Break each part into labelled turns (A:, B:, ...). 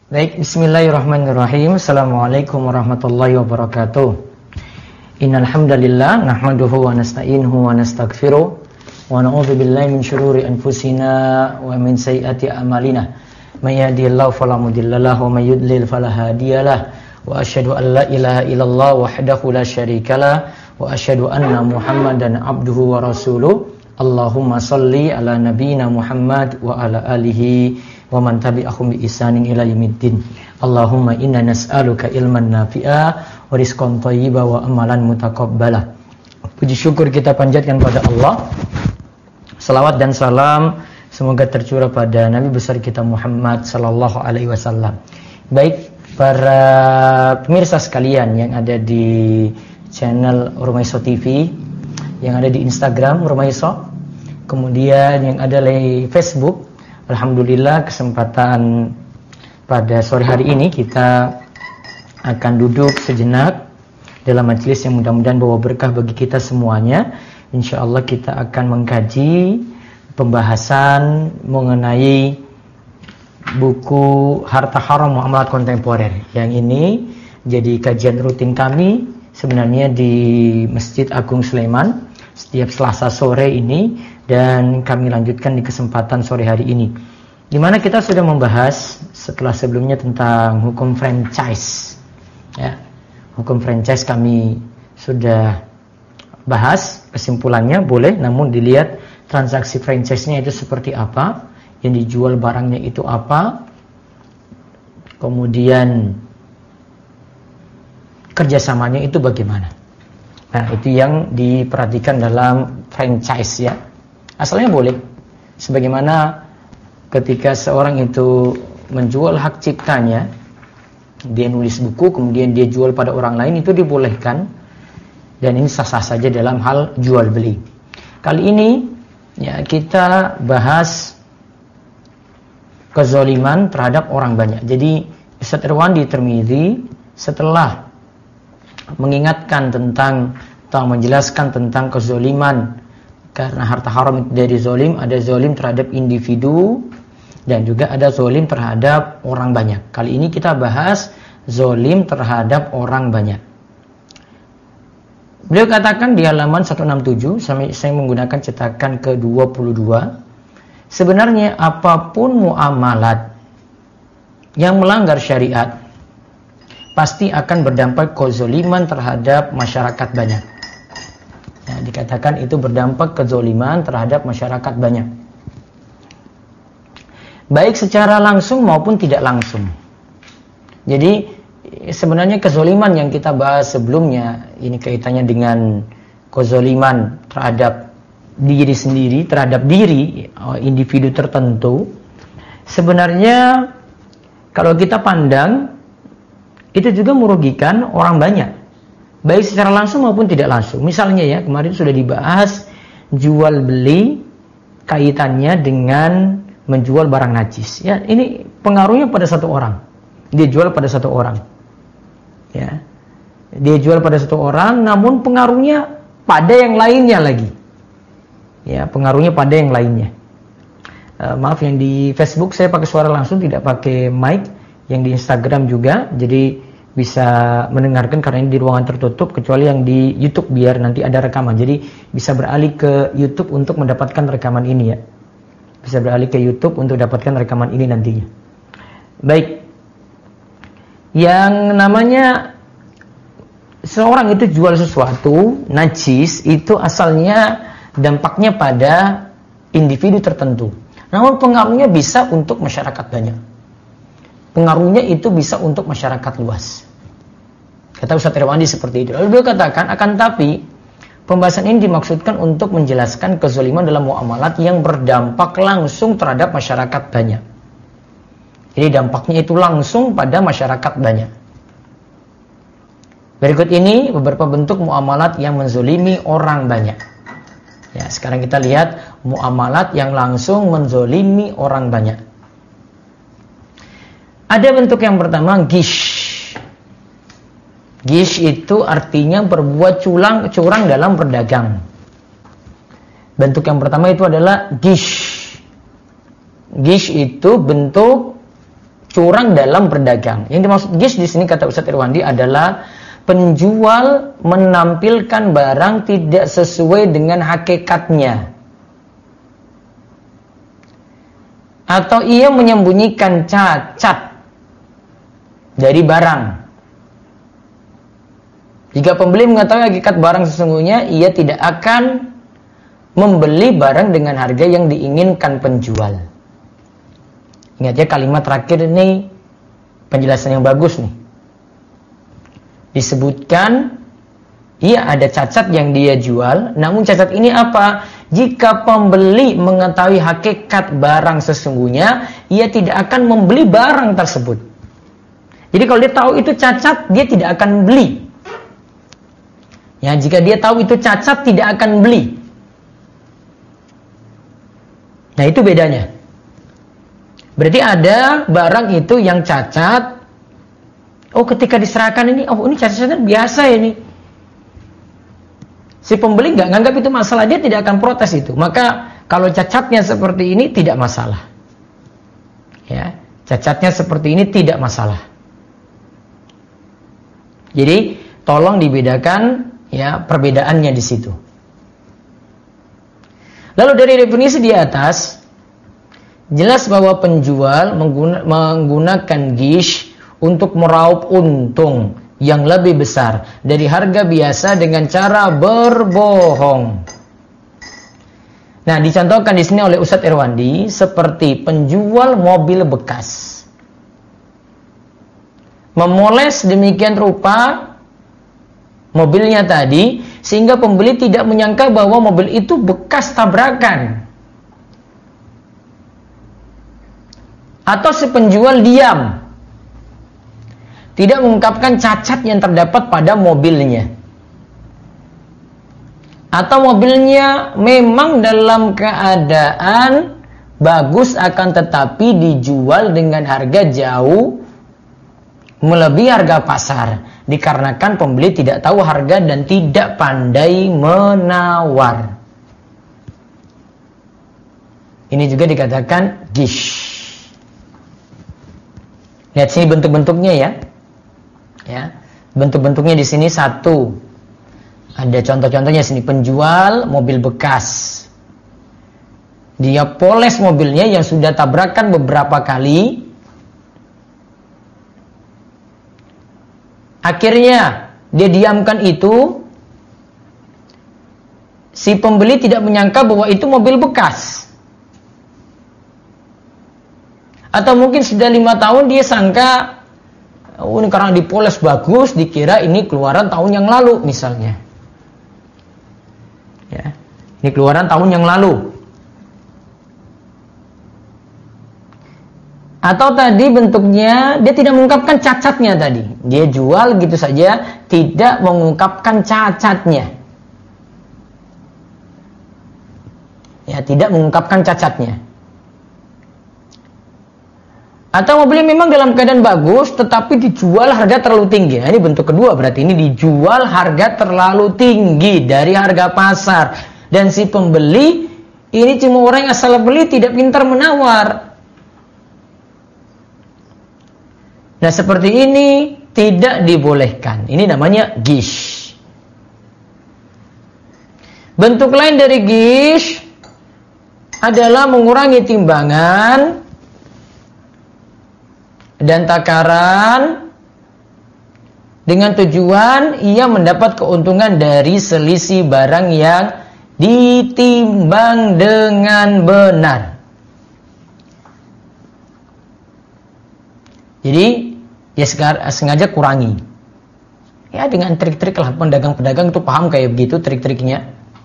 A: Baik, bismillahirrahmanirrahim. Assalamualaikum warahmatullahi wabarakatuh. Innal hamdalillah nahmaduhu wa nasta'inuhu wa nastaghfiruh wa na'udzu billahi min syururi anfusina wa min sayyiati a'malina. May yahdihillahu fala mudhillalah wa may yudlil fala hadiyalah. Wa asyhadu an la ilaha illallah wahdahu la syarikalah wa asyhadu anna Muhammadan abduhu wa rasuluh. Allahumma shalli ala nabiyyina Muhammad wa ala alihi wa man tabi'ahum bi ihsanin ila yaumiddin. Allahumma inna nas'aluka ilman nafi'a wa rizqan thayyiban wa amalan mutaqabbala. Puji syukur kita panjatkan pada Allah. Salawat dan salam semoga tercurah pada Nabi besar kita Muhammad sallallahu alaihi wasallam. Baik para pemirsa sekalian yang ada di channel Rumaiso TV, yang ada di Instagram Rumaiso, kemudian yang ada di Facebook. Alhamdulillah kesempatan pada sore hari ini kita akan duduk sejenak dalam majelis yang mudah-mudahan bawa berkah bagi kita semuanya. InsyaAllah kita akan mengkaji pembahasan mengenai buku Harta Haram Muamalat Kontemporer. Yang ini jadi kajian rutin kami sebenarnya di Masjid Agung Sulaiman setiap Selasa sore ini, dan kami lanjutkan di kesempatan sore hari ini, di mana kita sudah membahas setelah sebelumnya tentang hukum franchise. Ya, hukum franchise kami sudah bahas, kesimpulannya boleh, namun dilihat transaksi franchise-nya itu seperti apa, yang dijual barangnya itu apa, kemudian kerjasamanya itu bagaimana. Nah, itu yang diperhatikan dalam franchise ya. Asalnya boleh, sebagaimana ketika seorang itu menjual hak ciptanya, dia nulis buku kemudian dia jual pada orang lain, itu dibolehkan, dan ini sah-sah saja dalam hal jual beli. Kali ini ya kita bahas kezaliman terhadap orang banyak. Jadi Ustaz Irwandi Tirmizi setelah mengingatkan tentang atau menjelaskan tentang kezaliman, karena harta haram itu dari zalim, ada zalim terhadap individu dan juga ada zalim terhadap orang banyak. Kali ini kita bahas zalim terhadap orang banyak. Beliau katakan di halaman 167, saya menggunakan cetakan ke-22, sebenarnya apapun muamalat yang melanggar syariat pasti akan berdampak kezaliman terhadap masyarakat banyak. Nah, dikatakan itu berdampak kezaliman terhadap masyarakat banyak, baik secara langsung maupun tidak langsung. Jadi sebenarnya kezaliman yang kita bahas sebelumnya, ini kaitannya dengan kezaliman terhadap diri sendiri, terhadap diri individu tertentu. Sebenarnya kalau kita pandang, itu juga merugikan orang banyak, baik secara langsung maupun tidak langsung. Misalnya ya, kemarin sudah dibahas jual beli kaitannya dengan menjual barang najis. Ya, ini pengaruhnya pada satu orang. Dia jual pada satu orang. Ya. Dia jual pada satu orang, namun pengaruhnya pada yang lainnya lagi. Ya, pengaruhnya pada yang lainnya. Maaf, yang di Facebook saya pakai suara langsung, tidak pakai mic. Yang di Instagram juga, jadi bisa mendengarkan karena ini di ruangan tertutup, kecuali yang di YouTube biar nanti ada rekaman. Jadi bisa beralih ke YouTube untuk mendapatkan rekaman ini ya. Bisa beralih ke YouTube untuk dapatkan rekaman ini nantinya. Baik. Yang namanya seorang itu jual sesuatu najis, itu asalnya dampaknya pada individu tertentu. Namun pengaruhnya bisa untuk masyarakat banyak. Pengaruhnya itu bisa untuk masyarakat luas. Kata Ustaz Irwandi seperti itu. Lalu beliau katakan, akan tapi pembahasan ini dimaksudkan untuk menjelaskan kezaliman dalam muamalat yang berdampak langsung terhadap masyarakat banyak. Jadi dampaknya itu langsung pada masyarakat banyak. Berikut ini beberapa bentuk muamalat yang menzalimi orang banyak. Ya, sekarang kita lihat muamalat yang langsung menzalimi orang banyak. Ada bentuk yang pertama, ghish. Ghish itu artinya berbuat curang dalam berdagang. Bentuk yang pertama itu adalah ghish. Ghish itu bentuk curang dalam berdagang. Yang dimaksud ghish di sini kata Ustaz Irwandi adalah penjual menampilkan barang tidak sesuai dengan hakikatnya. Atau ia menyembunyikan cacat dari barang. Jika pembeli mengetahui hakikat barang sesungguhnya, ia tidak akan membeli barang dengan harga yang diinginkan penjual. Ingat ya, kalimat terakhir ini penjelasan yang bagus nih. Disebutkan, iya ada cacat yang dia jual, namun cacat ini apa? Jika pembeli mengetahui hakikat barang sesungguhnya, ia tidak akan membeli barang tersebut. Jadi kalau dia tahu itu cacat, dia tidak akan beli. Ya, jika dia tahu itu cacat, tidak akan beli. Nah, itu bedanya. Berarti ada barang itu yang cacat. Oh, ketika diserahkan ini, oh ini cacat-cacat biasa ini. Si pembeli nggak nganggap itu masalah, dia tidak akan protes itu. Maka kalau cacatnya seperti ini tidak masalah. Ya, cacatnya seperti ini tidak masalah. Jadi tolong dibedakan ya perbedaannya di situ. Lalu dari definisi di atas jelas bahwa penjual menggunakan ghish untuk meraup untung yang lebih besar dari harga biasa dengan cara berbohong. Nah, dicontohkan di sini oleh Ustaz Irwandi seperti penjual mobil bekas. Memoles demikian rupa mobilnya tadi sehingga pembeli tidak menyangka bahwa mobil itu bekas tabrakan. Atau si penjual diam, tidak mengungkapkan cacat yang terdapat pada mobilnya. Atau mobilnya memang dalam keadaan bagus akan tetapi dijual dengan harga jauh melebihi harga pasar. Dikarenakan pembeli tidak tahu harga dan tidak pandai menawar. Ini juga dikatakan ghish. Lihat sini bentuk-bentuknya ya. Ya, bentuk-bentuknya di sini satu. Ada contoh-contohnya sini, penjual mobil bekas. Dia poles mobilnya yang sudah tabrakan beberapa kali. Akhirnya dia diamkan itu. Si pembeli tidak menyangka bahwa itu mobil bekas. Atau mungkin sudah 5 tahun dia sangka, oh ini karena dipoles bagus, dikira ini keluaran tahun yang lalu misalnya. Ya, ini keluaran tahun yang lalu. Atau tadi bentuknya dia tidak mengungkapkan cacatnya tadi. Dia jual gitu saja, tidak mengungkapkan cacatnya. Ya, tidak mengungkapkan cacatnya. Atau mobilnya memang dalam keadaan bagus, tetapi dijual harga terlalu tinggi. Nah, ini bentuk kedua, berarti ini dijual harga terlalu tinggi dari harga pasar. Dan si pembeli, ini cuma orang yang asal beli, tidak pintar menawar. Nah, seperti ini tidak dibolehkan. Ini namanya ghish. Bentuk lain dari ghish adalah mengurangi timbangan dan takaran dengan tujuan ia mendapat keuntungan dari selisih barang yang ditimbang dengan benar. Jadi dia sengaja kurangi. Ya dengan trik-trik lah, pedagang-pedagang itu paham kayak begitu trik-triknya.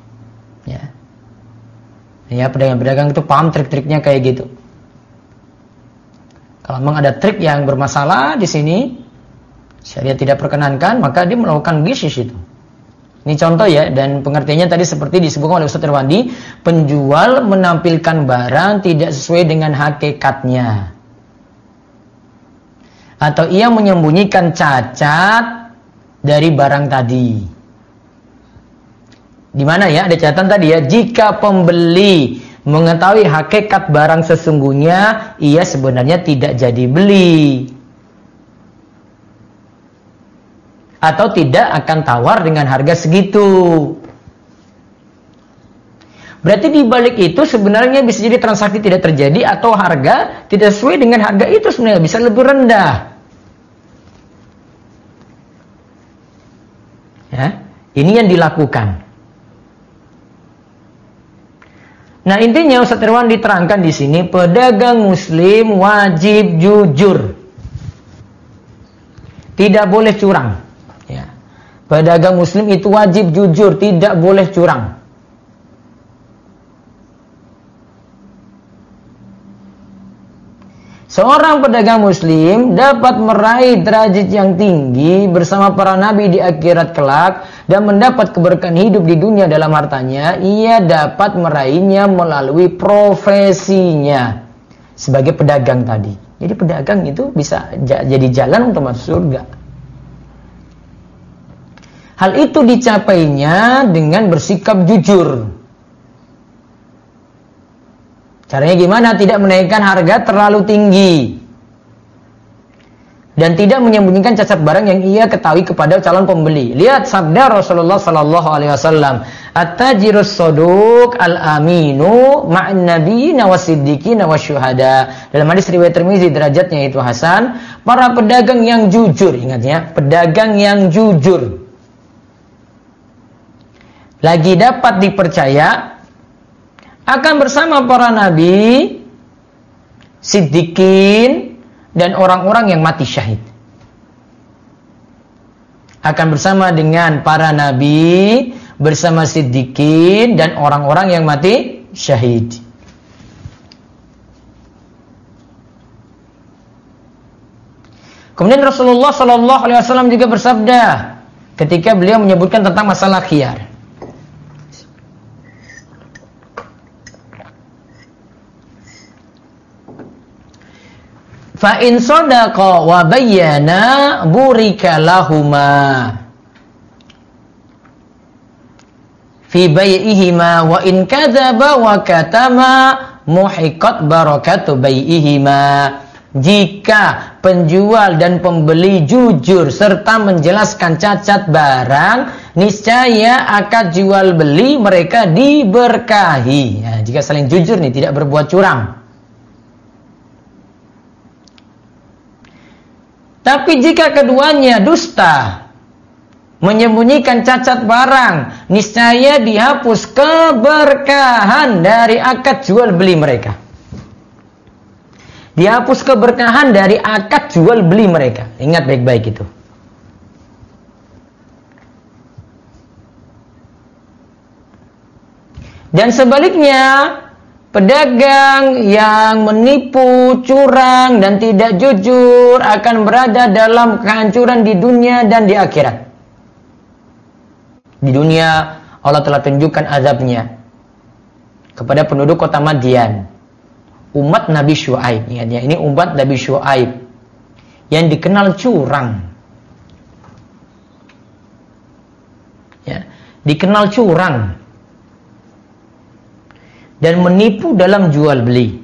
A: Ya pedagang-pedagang itu paham trik-triknya kayak gitu. Kalau memang ada trik yang bermasalah di sini, syariat tidak perkenankan, maka dia melakukan ghish itu. Ini contoh ya, dan pengertiannya tadi seperti disebutkan oleh Ustaz Irwandi, penjual menampilkan barang tidak sesuai dengan hakikatnya. Atau ia menyembunyikan cacat dari barang tadi. Di mana ya? Ada catatan tadi ya, jika pembeli mengetahui hakikat barang sesungguhnya, ia sebenarnya tidak jadi beli. Atau tidak akan tawar dengan harga segitu. Berarti di balik itu sebenarnya bisa jadi transaksi tidak terjadi atau harga tidak sesuai dengan harga itu sebenarnya bisa lebih rendah. Ya, ini yang dilakukan. Nah, intinya Ustaz Irwan diterangkan di sini, pedagang muslim wajib jujur. Tidak boleh curang. Ya. Pedagang muslim itu wajib jujur, tidak boleh curang. Seorang pedagang muslim dapat meraih derajat yang tinggi bersama para nabi di akhirat kelak dan mendapat keberkahan hidup di dunia dalam hartanya. Ia dapat meraihnya melalui profesinya sebagai pedagang tadi. Jadi pedagang itu bisa jadi jalan untuk masuk surga. Hal itu dicapainya dengan bersikap jujur. Caranya gimana? Tidak menaikkan harga terlalu tinggi dan tidak menyembunyikan cacat barang yang ia ketahui kepada calon pembeli. Lihat sabda Rasulullah sallallahu alaihi wasallam, "At-tajirus saduq al-aminu ma'an nabiyyin was-siddiqin wasyuhada." Dalam hadis riwayat Tirmizi, derajatnya itu hasan, para pedagang yang jujur, ingat ya, pedagang yang jujur lagi dapat dipercaya akan bersama para nabi, siddiqin, dan orang-orang yang mati syahid. Akan bersama dengan para nabi, bersama siddiqin, dan orang-orang yang mati syahid. Kemudian Rasulullah SAW juga bersabda ketika beliau menyebutkan tentang masalah khiyar. Fa in sadaqa wa bayyana burika lahuma fi bai'ihima wa in kadzaba wa katama muhiqat barakatu bai'ihima. Jika penjual dan pembeli jujur serta menjelaskan cacat barang, niscaya akad jual beli mereka diberkahi. Nah, jika saling jujur nih, tidak berbuat curang. Tapi jika keduanya dusta, menyembunyikan cacat barang, niscaya dihapus keberkahan dari akad jual beli mereka. Dihapus keberkahan dari akad jual beli mereka. Ingat baik-baik itu. Dan sebaliknya, pedagang yang menipu, curang, dan tidak jujur akan berada dalam kehancuran di dunia dan di akhirat. Di dunia, Allah telah tunjukkan azabnya kepada penduduk kota Madian, umat Nabi Syuaib. Ingat ya, ini umat Nabi Syuaib yang dikenal curang. Ya, dikenal curang dan menipu dalam jual beli.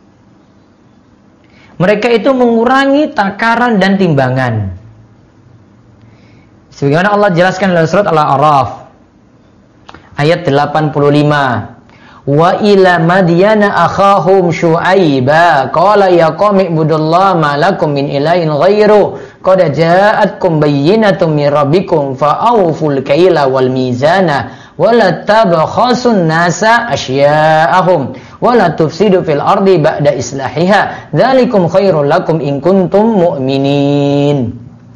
A: Mereka itu mengurangi takaran dan timbangan. Sebagaimana Allah jelaskan dalam surat Al-A'raf ayat 85. Wa ila madyana akhahum syu'aiba qala ya qaumi ibudullaha ma lakum min ilahin ghairu qad ja'atkum bayyinatun min rabbikum fa'awful kaila wal mizana wala tabkhasun nasa asya'ahum wala tufsidu fil ardi ba'da islahiha dzalikum khairul lakum in kuntum mu'minin.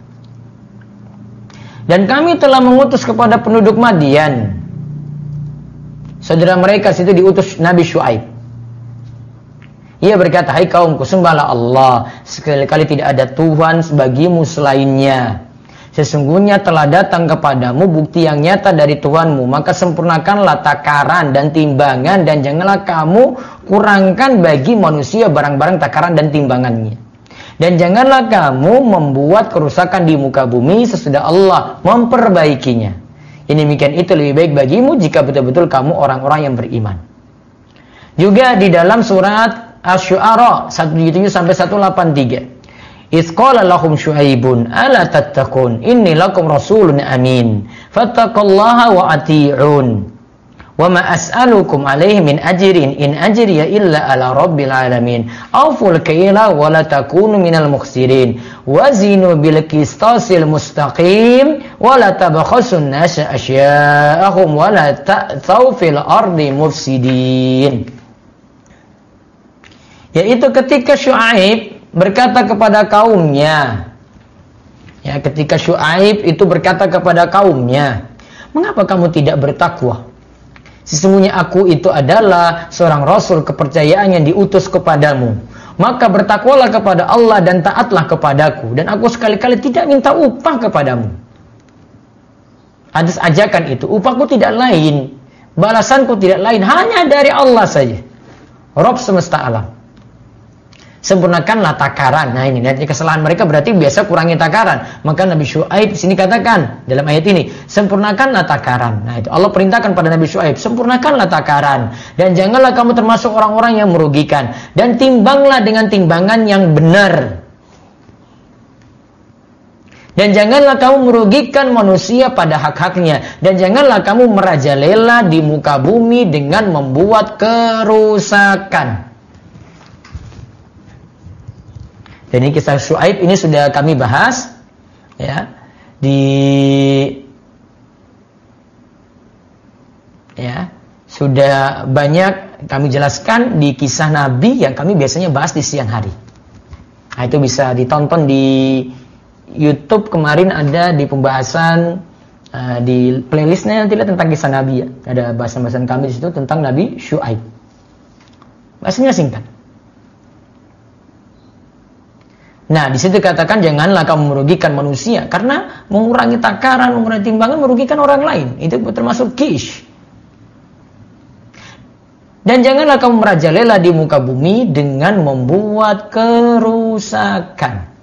A: Dan kami telah mengutus kepada penduduk Madian, saudara mereka situ diutus Nabi Syuaib. Ia berkata, hai kaumku, sembahlah Allah, sekali-kali tidak ada Tuhan bagimu selainnya. Sesungguhnya telah datang kepadamu bukti yang nyata dari Tuhanmu, maka sempurnakanlah takaran dan timbangan, dan janganlah kamu kurangkan bagi manusia barang-barang takaran dan timbangannya. Dan janganlah kamu membuat kerusakan di muka bumi sesudah Allah memperbaikinya. Ini demikian itu lebih baik bagimu jika betul-betul kamu orang-orang yang beriman. Juga di dalam surat Asy-Syu'ara 177 sampai 183. Idz qala lahum Syu'aibun ala tattaqun inni lakum rasulun amin fattaqullaha wa ati'un wa ma as'alukum alaihi min ajrin in ajriya illa ala rabbil alamin auful kaila wa la takunu minal mukhsirin wazinu bil qistasil mustaqim wa la tabkhasun nasa asya'ahum wa la ta'thaw fil ardi mufsidin. Yaitu ketika Syu'aib berkata kepada kaumnya, ya, ketika Syu'aib itu berkata kepada kaumnya, mengapa kamu tidak bertakwa? Sesungguhnya aku itu adalah seorang rasul kepercayaan yang diutus kepadamu. Maka bertakwalah kepada Allah dan taatlah kepadaku. Dan aku sekali-kali tidak minta upah kepadamu. Atas ajakan itu, upahku tidak lain, balasanku tidak lain, hanya dari Allah saja, Rabb semesta alam. Sempurnakanlah takaran. Nah ini kesalahan mereka berarti biasa kurangi takaran. Maka Nabi Syu'aib di sini katakan dalam ayat ini, sempurnakanlah takaran. Nah itu Allah perintahkan pada Nabi Syu'aib, sempurnakanlah takaran dan janganlah kamu termasuk orang-orang yang merugikan dan timbanglah dengan timbangan yang benar. Dan janganlah kamu merugikan manusia pada hak-haknya dan janganlah kamu merajalela di muka bumi dengan membuat kerusakan. Dan ini kisah Syu'aib ini sudah kami bahas, ya, sudah banyak kami jelaskan di kisah Nabi yang kami biasanya bahas di siang hari. Nah, itu bisa ditonton di YouTube, kemarin ada di pembahasan di playlistnya nanti lihat tentang kisah Nabi, ya. Ada bahasan-bahasan kami di situ tentang Nabi Syu'aib. Bahasanya singkat. Nah, di situ katakan janganlah kamu merugikan manusia karena mengurangi takaran, mengurangi timbangan merugikan orang lain. Itu termasuk kish. Dan janganlah kamu merajalela di muka bumi dengan membuat kerusakan.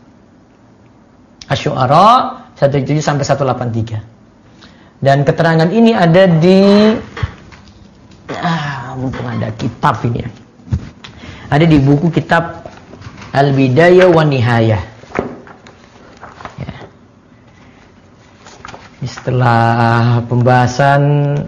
A: Asy-Syu'ara 177 sampai 183. Dan keterangan ini ada di mumpung ada kitab ini ya. Ada di buku kitab Al-Bidayah wa Nihayah. Ya. Setelah pembahasan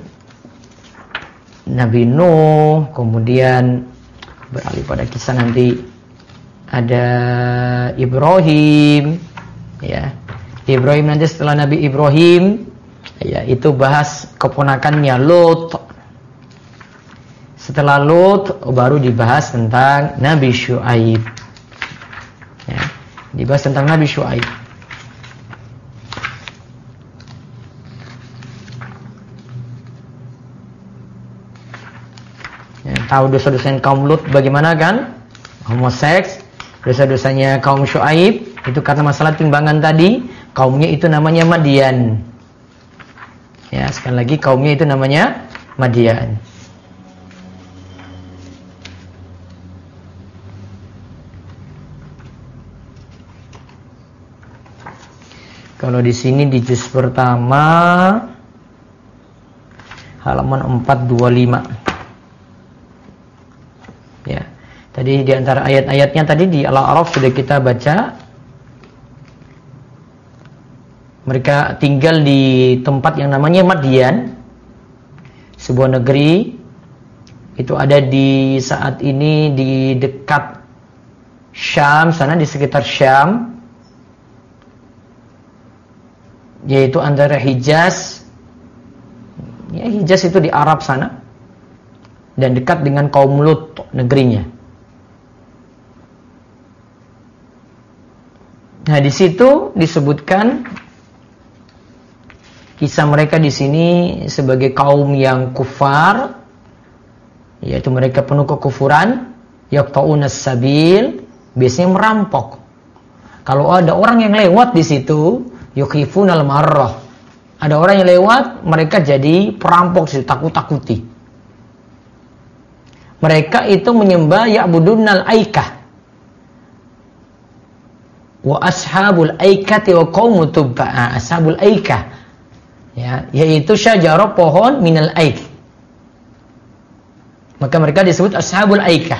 A: Nabi Nuh, kemudian beralih pada kisah nanti ada Ibrahim, ya. Ibrahim nanti setelah Nabi Ibrahim, ya, itu bahas keponakannya Lut. Setelah Lut baru dibahas tentang Nabi Syu'aib. Ya, dibahas tentang Nabi Syu'aib. Ya, tahu dosa-dosanya kaum Lut bagaimana kan? Homoseks. Dosa-dosanya kaum Syu'aib itu karena masalah timbangan tadi. Kaumnya itu namanya Madian. Ya, sekali lagi kaumnya itu namanya Madian. Kalau di sini di juz pertama halaman 425. Ya. Tadi di antara ayat-ayatnya tadi di Al-A'raf sudah kita baca. Mereka tinggal di tempat yang namanya Madian, sebuah negeri. Itu ada di saat ini di dekat Syam, sana di sekitar Syam. Yaitu antara Hijaz, ya Hijaz itu di Arab sana, dan dekat dengan kaum Lut negerinya. Nah di situ disebutkan kisah mereka di sini sebagai kaum yang kufar, yaitu mereka penuh kekufuran, yaqta'unas sabil, biasanya merampok. Kalau ada orang yang lewat di situ, yukhifunal marrah. Ada orang yang lewat, mereka jadi perampok, takut-takuti. Mereka itu menyembah ya'budunnal aikah. Wa ashabul aikati wa qaumu tubba'a. Ashabul aikah, ya, yaitu syajarah pohon minal aik. Maka mereka disebut ashabul aikah.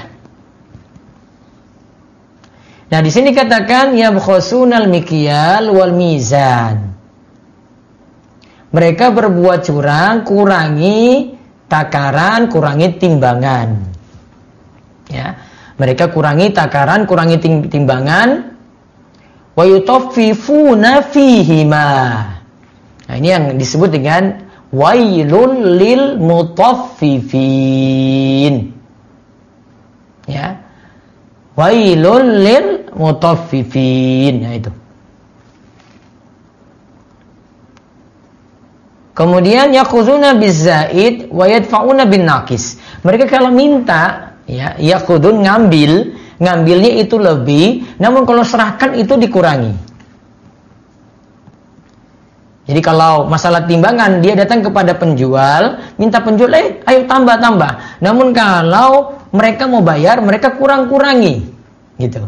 A: Nah, di sini katakan yabkhasunal mikyal wal mizan. Mereka berbuat curang, kurangi takaran, kurangi timbangan. Ya, mereka kurangi takaran, kurangi timbangan. Wa yutaffifuna fihima. Nah, ini yang disebut dengan wailul lil mutaffifin. Ya. Wailul lil mutaffifin. Nah, itu. Kemudian yakhuzuna bizzaid wa yadfa'una bin naqis. Mereka kalau minta, ya, yakhudun ngambilnya itu lebih, namun kalau serahkan itu dikurangi. Jadi kalau masalah timbangan, dia datang kepada penjual, minta penjual, ayo tambah. Namun kalau mereka mau bayar, mereka kurangi, gitu.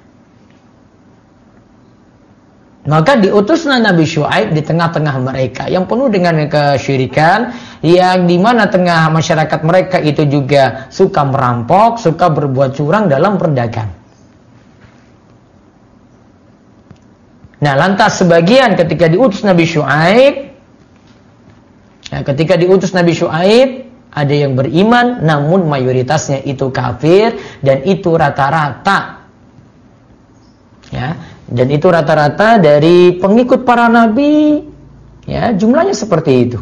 A: Maka diutuslah Nabi Syuaib di tengah-tengah mereka yang penuh dengan kesyirikan, yang di mana tengah masyarakat mereka itu juga suka merampok, suka berbuat curang dalam perdagangan. Nah, lantas sebagian ketika diutus Nabi Syuaib, ada yang beriman, namun mayoritasnya itu kafir, dan itu rata-rata. Ya, dan itu rata-rata dari pengikut para nabi, ya, jumlahnya seperti itu.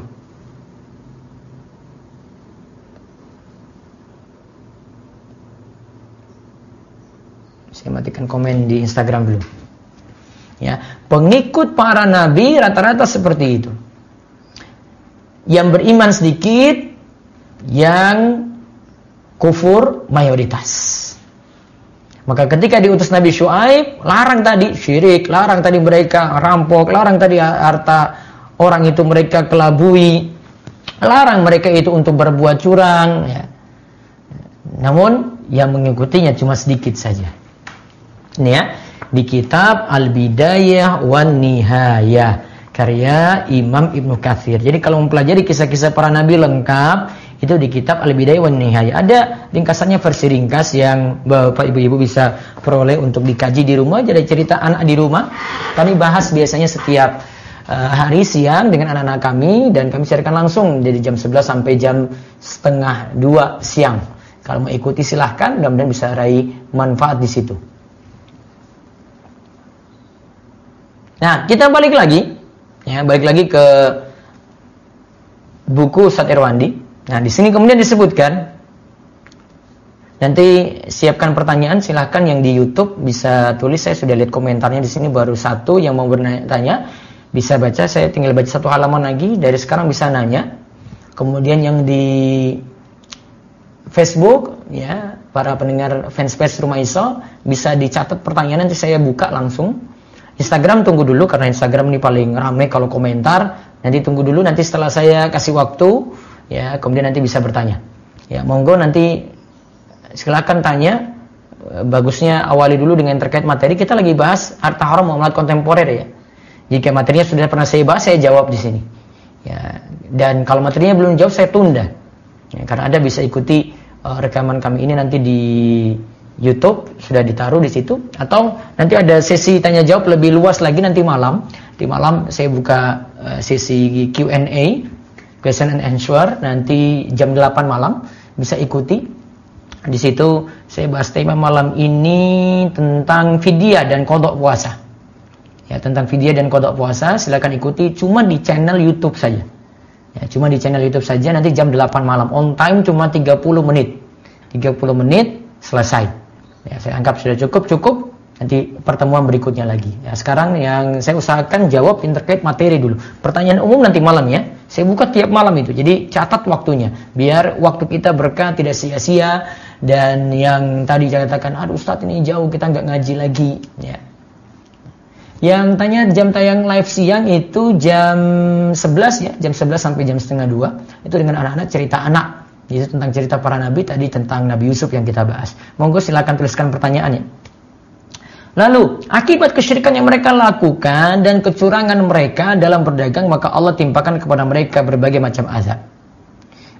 A: Saya matikan komen di Instagram dulu. Ya, pengikut para nabi rata-rata seperti itu. Yang beriman sedikit, yang kufur mayoritas. Maka ketika diutus Nabi Syuaib, larang tadi syirik, larang tadi mereka rampok, larang tadi harta orang itu mereka kelabui, larang mereka itu untuk berbuat curang, ya. Namun yang mengikutinya cuma sedikit saja. Ini ya, di kitab Al-Bidayah wan Nihayah karya Imam Ibnu Katsir. Jadi kalau mempelajari kisah-kisah para nabi lengkap itu di kitab Al-Bidayah wan Nihayah. Ada ringkasannya, versi ringkas yang Bapak Ibu-ibu bisa peroleh untuk dikaji di rumah. Jadi cerita anak di rumah. Kami bahas biasanya setiap hari siang dengan anak-anak kami, dan kami siarkan langsung dari jam 11 sampai jam 1:30 siang. Kalau mau ikuti silahkan, mudah-mudahan bisa raih manfaat di situ. Nah, kita balik lagi ke buku Ustadz Irwandi. Nah, di sini kemudian disebutkan, nanti siapkan pertanyaan, silahkan yang di YouTube bisa tulis, saya sudah lihat komentarnya di sini baru satu yang mau bertanya, bisa baca, saya tinggal baca satu halaman lagi, dari sekarang bisa nanya. Kemudian yang di Facebook, ya, para pendengar fanspage Rumah Iso, bisa dicatat pertanyaan, nanti saya buka langsung. Instagram tunggu dulu, karena Instagram ini paling ramai kalau komentar, nanti tunggu dulu, nanti setelah saya kasih waktu, ya, kemudian nanti bisa bertanya. Ya, monggo nanti silakan tanya. Bagusnya awali dulu dengan terkait materi. Kita lagi bahas harta haram muamalat kontemporer, ya. Jika materinya sudah pernah saya bahas, saya jawab di sini. Ya, dan kalau materinya belum jawab, saya tunda. Ya, karena Anda bisa ikuti rekaman kami ini nanti di YouTube, sudah ditaruh di situ, atau nanti ada sesi tanya jawab lebih luas lagi nanti malam. Di malam saya buka sesi Q&A, question and answer, nanti jam 8 malam bisa ikuti. Di situ saya bahas tema malam ini tentang fidyah dan qada puasa. Ya, tentang fidyah dan qada puasa, silakan ikuti, cuma di channel YouTube saja. Ya, cuma di channel YouTube saja, nanti jam 8 malam. On time cuma 30 menit. 30 menit selesai. Ya, saya anggap sudah cukup. Nanti pertemuan berikutnya lagi. Ya, sekarang yang saya usahakan jawab yang terkait materi dulu. Pertanyaan umum nanti malam, ya. Saya buka tiap malam itu. Jadi catat waktunya, biar waktu kita berkah, tidak sia-sia. Dan yang tadi saya katakan, aduh Ustadz ini jauh, kita nggak ngaji lagi. Ya. Yang tanya jam tayang live siang itu jam 11, ya, jam 11 sampai jam 1:30. Itu dengan anak-anak, cerita anak. Itu tentang cerita para nabi, tadi tentang Nabi Yusuf yang kita bahas. Monggo silakan tuliskan pertanyaannya. Lalu, akibat kesyirikan yang mereka lakukan dan kecurangan mereka dalam berdagang, maka Allah timpakan kepada mereka berbagai macam azab.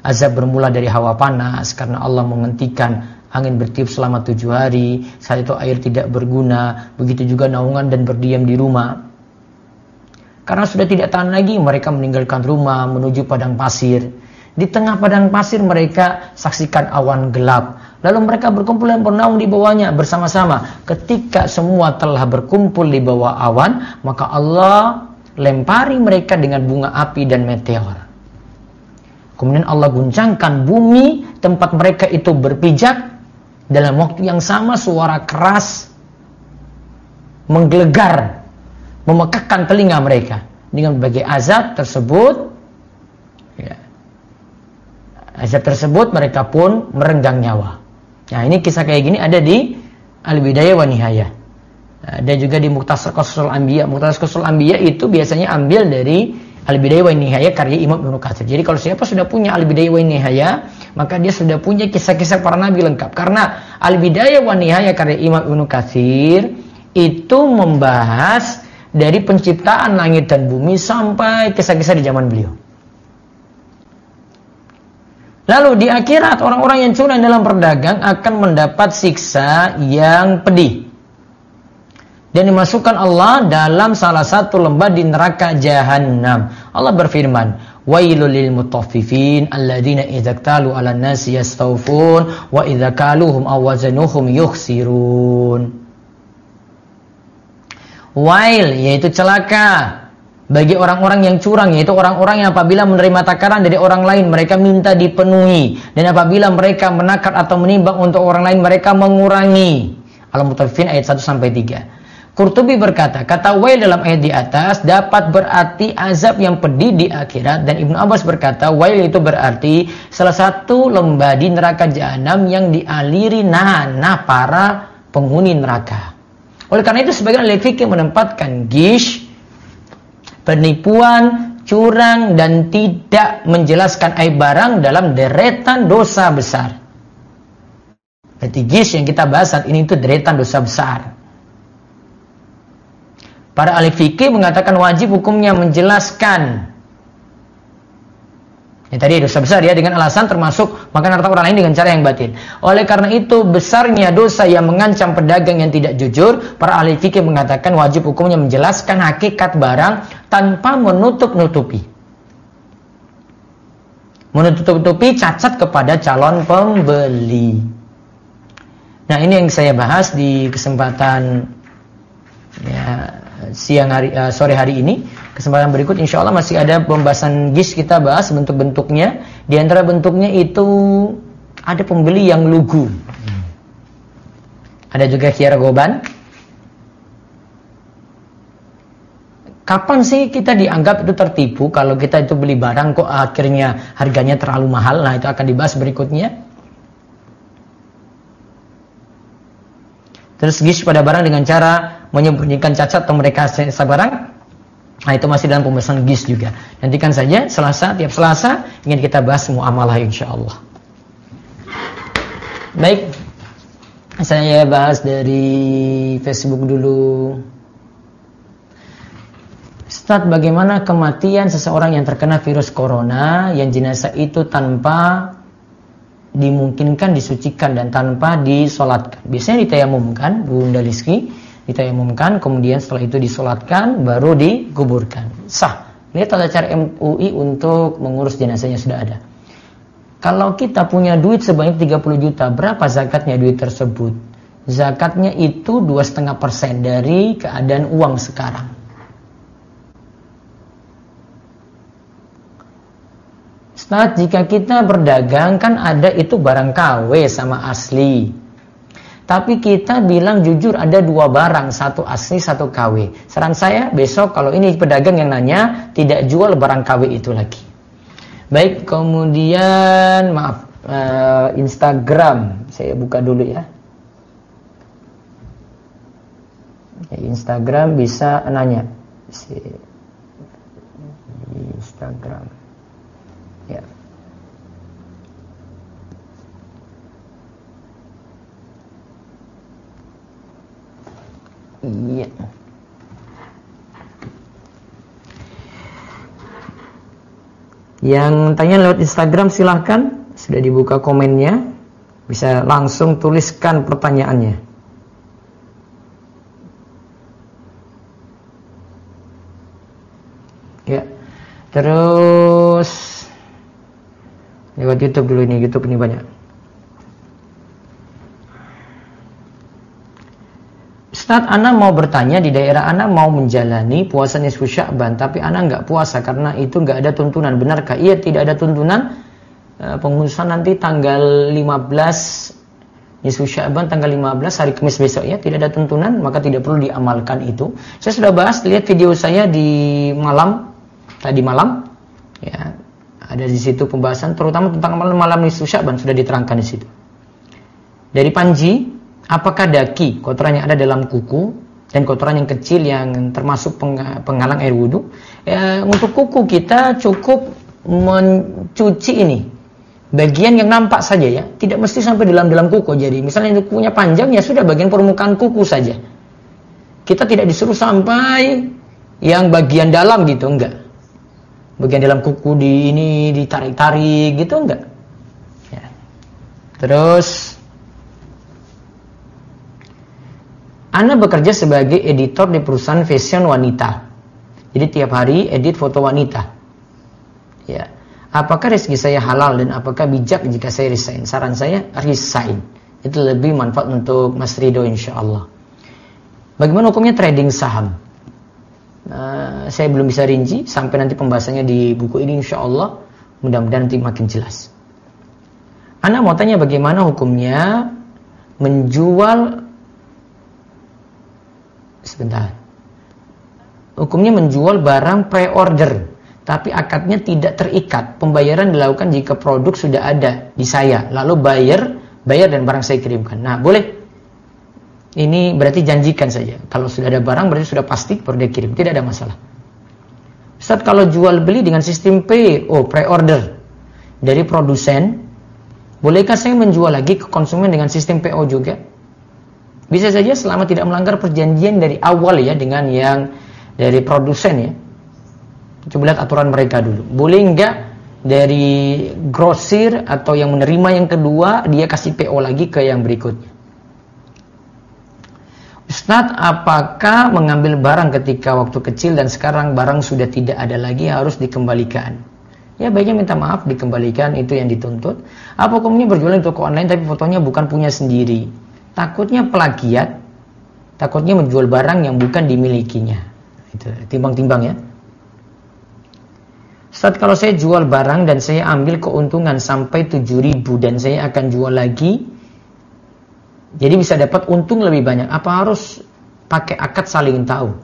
A: Azab bermula dari hawa panas karena Allah menghentikan angin bertiup selama 7 hari. Saat itu air tidak berguna. Begitu juga naungan dan berdiam di rumah. Karena sudah tidak tahan lagi, mereka meninggalkan rumah menuju padang pasir. Di tengah padang pasir mereka saksikan awan gelap. Lalu mereka berkumpul dan bernaung di bawahnya bersama-sama. Ketika semua telah berkumpul di bawah awan, maka Allah lempari mereka dengan bunga api dan meteor. Kemudian Allah guncangkan bumi tempat mereka itu berpijak. Dalam waktu yang sama suara keras menggelegar, memekakkan telinga mereka dengan berbagai azab tersebut. Ya. Azab tersebut mereka pun merenggang nyawa. Nah, ini kisah kayak gini ada di Al-Bidayah wa Nihayah. Ada juga di Mukhtasar Qasasul Anbiya. Mukhtasar Qasasul Anbiya itu biasanya ambil dari Al-Bidayah wa Nihayah karya Imam Ibnu Katsir. Jadi kalau siapa sudah punya Al-Bidayah wa Nihayah, maka dia sudah punya kisah-kisah para nabi lengkap. Karena Al-Bidayah wa Nihayah karya Imam Ibnu Katsir itu membahas dari penciptaan langit dan bumi sampai kisah-kisah di zaman beliau. Lalu di akhirat orang-orang yang curang dalam berdagang akan mendapat siksa yang pedih. Dan dimasukkan Allah dalam salah satu lembah di neraka Jahannam. Allah berfirman, "Wailul lil mutaffifin alladzina idza iktalu 'alan nasi yastawfun wa idza kaluhum aw wazanuhum yukhsirun." Wail yaitu celaka bagi orang-orang yang curang, yaitu orang-orang yang apabila menerima takaran dari orang lain mereka minta dipenuhi, dan apabila mereka menakar atau menimbang untuk orang lain mereka mengurangi. Al-Mutaffifin ayat 1 sampai 3. Qurtubi berkata, kata wail dalam ayat di atas dapat berarti azab yang pedih di akhirat, dan Ibnu Abbas berkata wail itu berarti salah satu lembah di neraka Jahanam yang dialiri nanah para penghuni neraka. Oleh karena itu sebagian ahli fikih menempatkan gish, penipuan, curang, dan tidak menjelaskan aib barang dalam deretan dosa besar. Berarti gish yang kita bahas saat ini itu deretan dosa besar. Para ahli fikih mengatakan wajib hukumnya menjelaskan. Ini tadi dosa besar ya, dengan alasan termasuk makan harta orang lain dengan cara yang batil. Oleh karena itu besarnya dosa yang mengancam pedagang yang tidak jujur, para ahli fikih mengatakan wajib hukumnya menjelaskan hakikat barang tanpa menutup-nutupi. Menutup-nutupi cacat kepada calon pembeli. Nah, ini yang saya bahas di kesempatan sore hari ini. Kesempatan berikut insya Allah masih ada pembahasan GIS, kita bahas bentuk-bentuknya. Di antara bentuknya itu ada pembeli yang lugu, ada juga khiyar goban. Kapan sih kita dianggap itu tertipu kalau kita itu beli barang kok akhirnya harganya terlalu mahal? Nah, itu akan dibahas berikutnya. Terus GIS pada barang dengan cara menyembunyikan cacat atau merekayasa barang. Nah, itu masih dalam pembahasan GIS juga. Nantikan saja tiap Selasa ingin kita bahas muamalah insyaallah. Baik. Saya bahas dari Facebook dulu. Ustaz, bagaimana kematian seseorang yang terkena virus corona yang jenazah itu tanpa dimungkinkan disucikan dan tanpa disolatkan? Biasanya ditayamumkan, Bunda Liski, ditayamumkan, kemudian setelah itu disolatkan, baru dikuburkan. Sah. Lihat tata cara MUI untuk mengurus jenazahnya sudah ada. Kalau kita punya duit sebanyak 30 juta, berapa zakatnya duit tersebut? Zakatnya itu 2,5% dari keadaan uang sekarang. Ustaz, jika kita berdagang kan ada itu barang KW sama asli. Tapi kita bilang jujur ada 2 barang, 1 asli, 1 KW. Saran saya besok kalau ini pedagang yang nanya, tidak jual barang KW itu lagi. Baik, kemudian maaf, Instagram. Saya buka dulu ya. Instagram bisa nanya. Instagram. Ya. Iya. Yang tanya lewat Instagram silahkan, sudah dibuka komennya, bisa langsung tuliskan pertanyaannya. Ya, terus lewat YouTube dulu ini, YouTube ini banyak. Ustaz, Ana mau bertanya, di daerah Ana mau menjalani puasa nisfu Sya'ban, tapi Ana nggak puasa karena itu nggak ada tuntunan. Benarkah? Iya, tidak ada tuntunan. Pengurusan nanti tanggal 15 nisfu Sya'ban, tanggal 15 hari Kamis besok ya, tidak ada tuntunan, maka tidak perlu diamalkan itu. Saya sudah bahas, lihat video saya di tadi malam, ya, ada di situ pembahasan terutama tentang malam nisfu Sya'ban sudah diterangkan di situ. Dari Panji, apakah daki, kotoran yang ada dalam kuku dan kotoran yang kecil yang termasuk penghalang air wudhu? Ya, untuk kuku kita cukup mencuci ini bagian yang nampak saja ya, tidak mesti sampai dalam kuku. Jadi misalnya kukunya panjang, ya sudah bagian permukaan kuku saja. Kita tidak disuruh sampai yang bagian dalam gitu, enggak. Bagian dalam kuku ini ditarik-tarik gitu, enggak. Ya. Terus Ana bekerja sebagai editor di perusahaan fashion wanita. Jadi tiap hari edit foto wanita. Ya. Apakah rezeki saya halal dan apakah bijak jika saya resign? Saran saya resign. Itu lebih manfaat untuk Mas Rido insyaallah. Bagaimana hukumnya trading saham? Saya belum bisa rinci sampai nanti pembahasannya di buku ini insyaallah. Mudah-mudahan nanti makin jelas. Ana mau tanya bagaimana hukumnya Hukumnya menjual barang pre-order, tapi akadnya tidak terikat. Pembayaran dilakukan jika produk sudah ada di saya, lalu bayar dan barang saya kirimkan. Nah, boleh. Ini berarti janjikan saja. Kalau sudah ada barang berarti sudah pasti baru dia kirim, tidak ada masalah. Ustaz, kalau jual beli dengan sistem PO, pre-order dari produsen, bolehkah saya menjual lagi ke konsumen dengan sistem PO juga? Bisa saja selama tidak melanggar perjanjian dari awal ya dengan yang dari produsen ya. Coba lihat aturan mereka dulu. Boleh enggak dari grosir atau yang menerima yang kedua dia kasih PO lagi ke yang berikutnya? Ustaz, apakah mengambil barang ketika waktu kecil dan sekarang barang sudah tidak ada lagi harus dikembalikan? Ya baiknya minta maaf, dikembalikan, itu yang dituntut. Apa hukumnya berjualan di toko online tapi fotonya bukan punya sendiri? Takutnya plagiat, takutnya menjual barang yang bukan dimilikinya. Itu timbang-timbang ya. Ustaz, kalau saya jual barang dan saya ambil keuntungan sampai 7.000 dan saya akan jual lagi, jadi bisa dapat untung lebih banyak. Apa harus pakai akad saling tahu?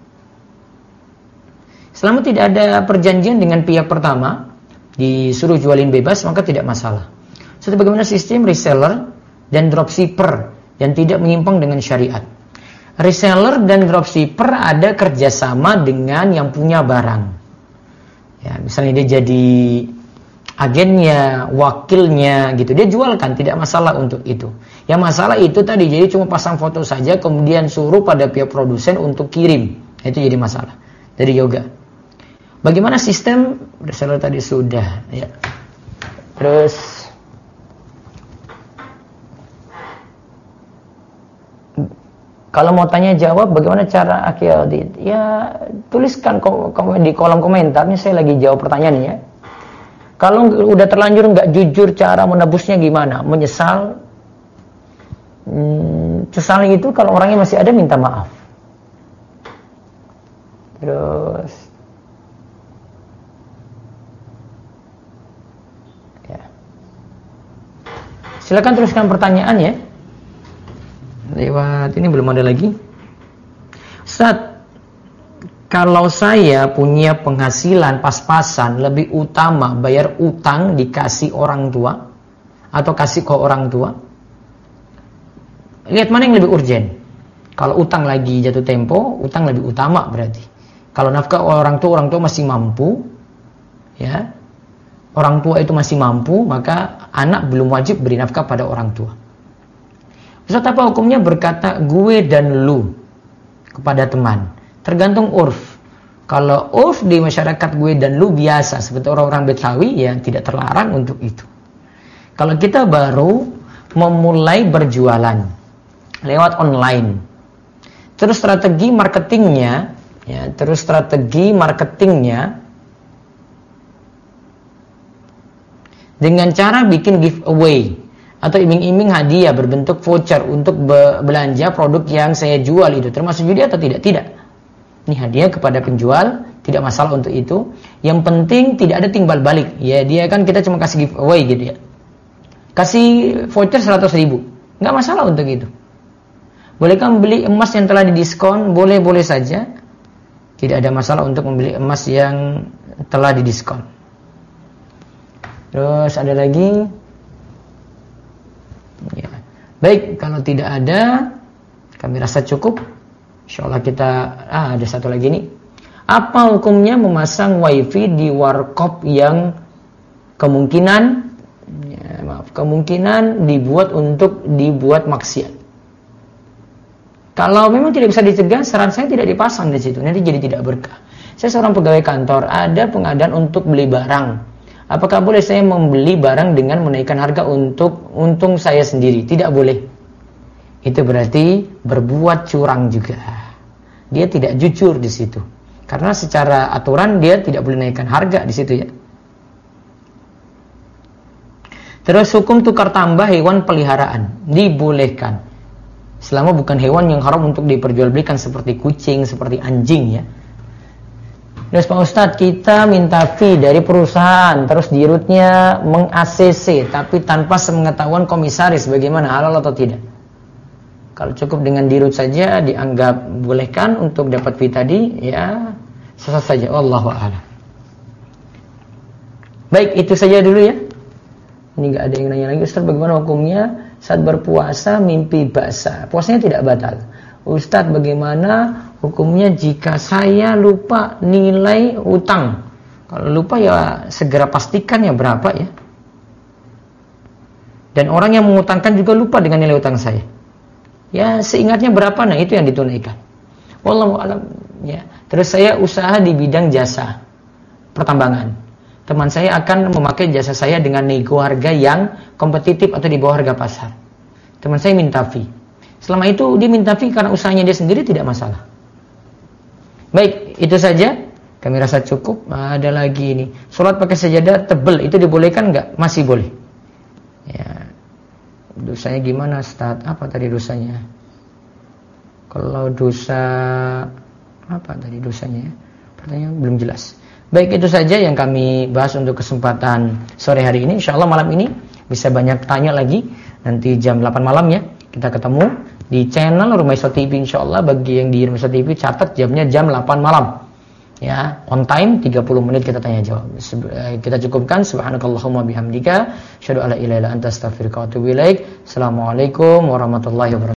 A: Selama tidak ada perjanjian dengan pihak pertama, disuruh jualin bebas, maka tidak masalah. Seperti bagaimana sistem reseller dan dropshipper yang tidak menyimpang dengan syariat. Reseller dan dropshipper ada kerjasama dengan yang punya barang. Ya, misalnya dia jadi agennya, wakilnya gitu. Dia jualkan, tidak masalah untuk itu. Yang masalah itu tadi, jadi cuma pasang foto saja kemudian suruh pada pihak produsen untuk kirim. Itu jadi masalah. Dari yoga. Bagaimana sistem reseller tadi sudah ya. Terus kalau mau tanya jawab bagaimana cara akhir audit? Ya tuliskan di kolom komentarnya, saya lagi jawab pertanyaannya. Kalau udah terlanjur nggak jujur cara menebusnya gimana? Menyesal? Sesal itu kalau orangnya masih ada minta maaf. Terus ya. Silakan teruskan pertanyaannya. Lewat ini belum ada lagi. Ustaz, kalau saya punya penghasilan pas-pasan, lebih utama bayar utang dikasih orang tua atau kasih ke orang tua? Lihat mana yang lebih urgent. Kalau utang lagi jatuh tempo, utang lebih utama berarti. Kalau nafkah orang tua masih mampu, ya, orang tua itu masih mampu, maka anak belum wajib beri nafkah pada orang tua. Ustaz, apa hukumnya berkata gue dan lu kepada teman? Tergantung urf. Kalau urf di masyarakat gue dan lu biasa seperti orang-orang Betawi, ya tidak terlarang untuk itu. Kalau kita baru memulai berjualan lewat online, terus strategi marketingnya dengan cara bikin giveaway atau iming-iming hadiah berbentuk voucher untuk belanja produk yang saya jual, itu termasuk judi atau tidak? Tidak. Ini hadiah kepada penjual, tidak masalah untuk itu. Yang penting tidak ada timbal balik. Ya, dia kan kita cuma kasih giveaway gitu ya. Kasih voucher 100.000, nggak masalah untuk itu. Bolehkah membeli emas yang telah didiskon? Boleh-boleh saja. Tidak ada masalah untuk membeli emas yang telah didiskon. Terus ada lagi. Ya. Baik, kalau tidak ada, kami rasa cukup. Insyaallah kita ada satu lagi nih. Apa hukumnya memasang wifi di warkop yang kemungkinan dibuat maksiat? Kalau memang tidak bisa dicegah, saran saya tidak dipasang di situ. Nanti jadi tidak berkah. Saya seorang pegawai kantor, ada pengadaan untuk beli barang. Apakah boleh saya membeli barang dengan menaikkan harga untuk untung saya sendiri? Tidak boleh. Itu berarti berbuat curang juga. Dia tidak jujur di situ. Karena secara aturan dia tidak boleh naikkan harga di situ ya. Terus hukum tukar tambah hewan peliharaan dibolehkan. Selama bukan hewan yang haram untuk diperjualbelikan seperti kucing, seperti anjing ya. Terus Pak Ustadz, kita minta fee dari perusahaan, terus dirutnya meng-ACC tapi tanpa sepengetahuan komisaris, bagaimana, halal atau tidak? Kalau cukup dengan dirut saja dianggap bolehkan untuk dapat fee tadi, ya sah saja. Wallahu a'lam. Baik, itu saja dulu ya. Ini nggak ada yang nanya lagi. Ustaz, bagaimana hukumnya saat berpuasa mimpi basah? Puasanya tidak batal. Ustaz, bagaimana hukumnya jika saya lupa nilai utang? Kalau lupa ya segera pastikan ya berapa ya. Dan orang yang mengutangkan juga lupa dengan nilai utang saya. Ya seingatnya berapa, nah itu yang ditunaikan. Wallahu a'lam ya. Terus saya usaha di bidang jasa pertambangan. Teman saya akan memakai jasa saya dengan nego harga yang kompetitif atau di bawah harga pasar. Teman saya minta fee. Selama itu dia minta fee karena usahanya dia sendiri, tidak masalah. Baik, itu saja. Kami rasa cukup. Ada lagi ini. Sholat pakai sajadah tebal itu dibolehkan enggak? Masih boleh. Ya. Dosanya gimana, Ustaz? Apa tadi dosanya? Kalau dosa apa tadi dosanya? Pertanyaan belum jelas. Baik, itu saja yang kami bahas untuk kesempatan sore hari ini. Insyaallah malam ini bisa banyak tanya lagi. Nanti jam 8 malam ya. Kita ketemu di channel Rumah Islam TV insyaallah. Bagi yang di Rumah Islam TV catat jamnya jam 8 malam. Ya, on time 30 menit kita tanya jawab. Kita cukupkan. Subhanakallahumma bihamdika asyhadu alla ilaha illa anta astaghfiruka wa atubu ilaik. Assalamualaikum warahmatullahi wabarakatuh.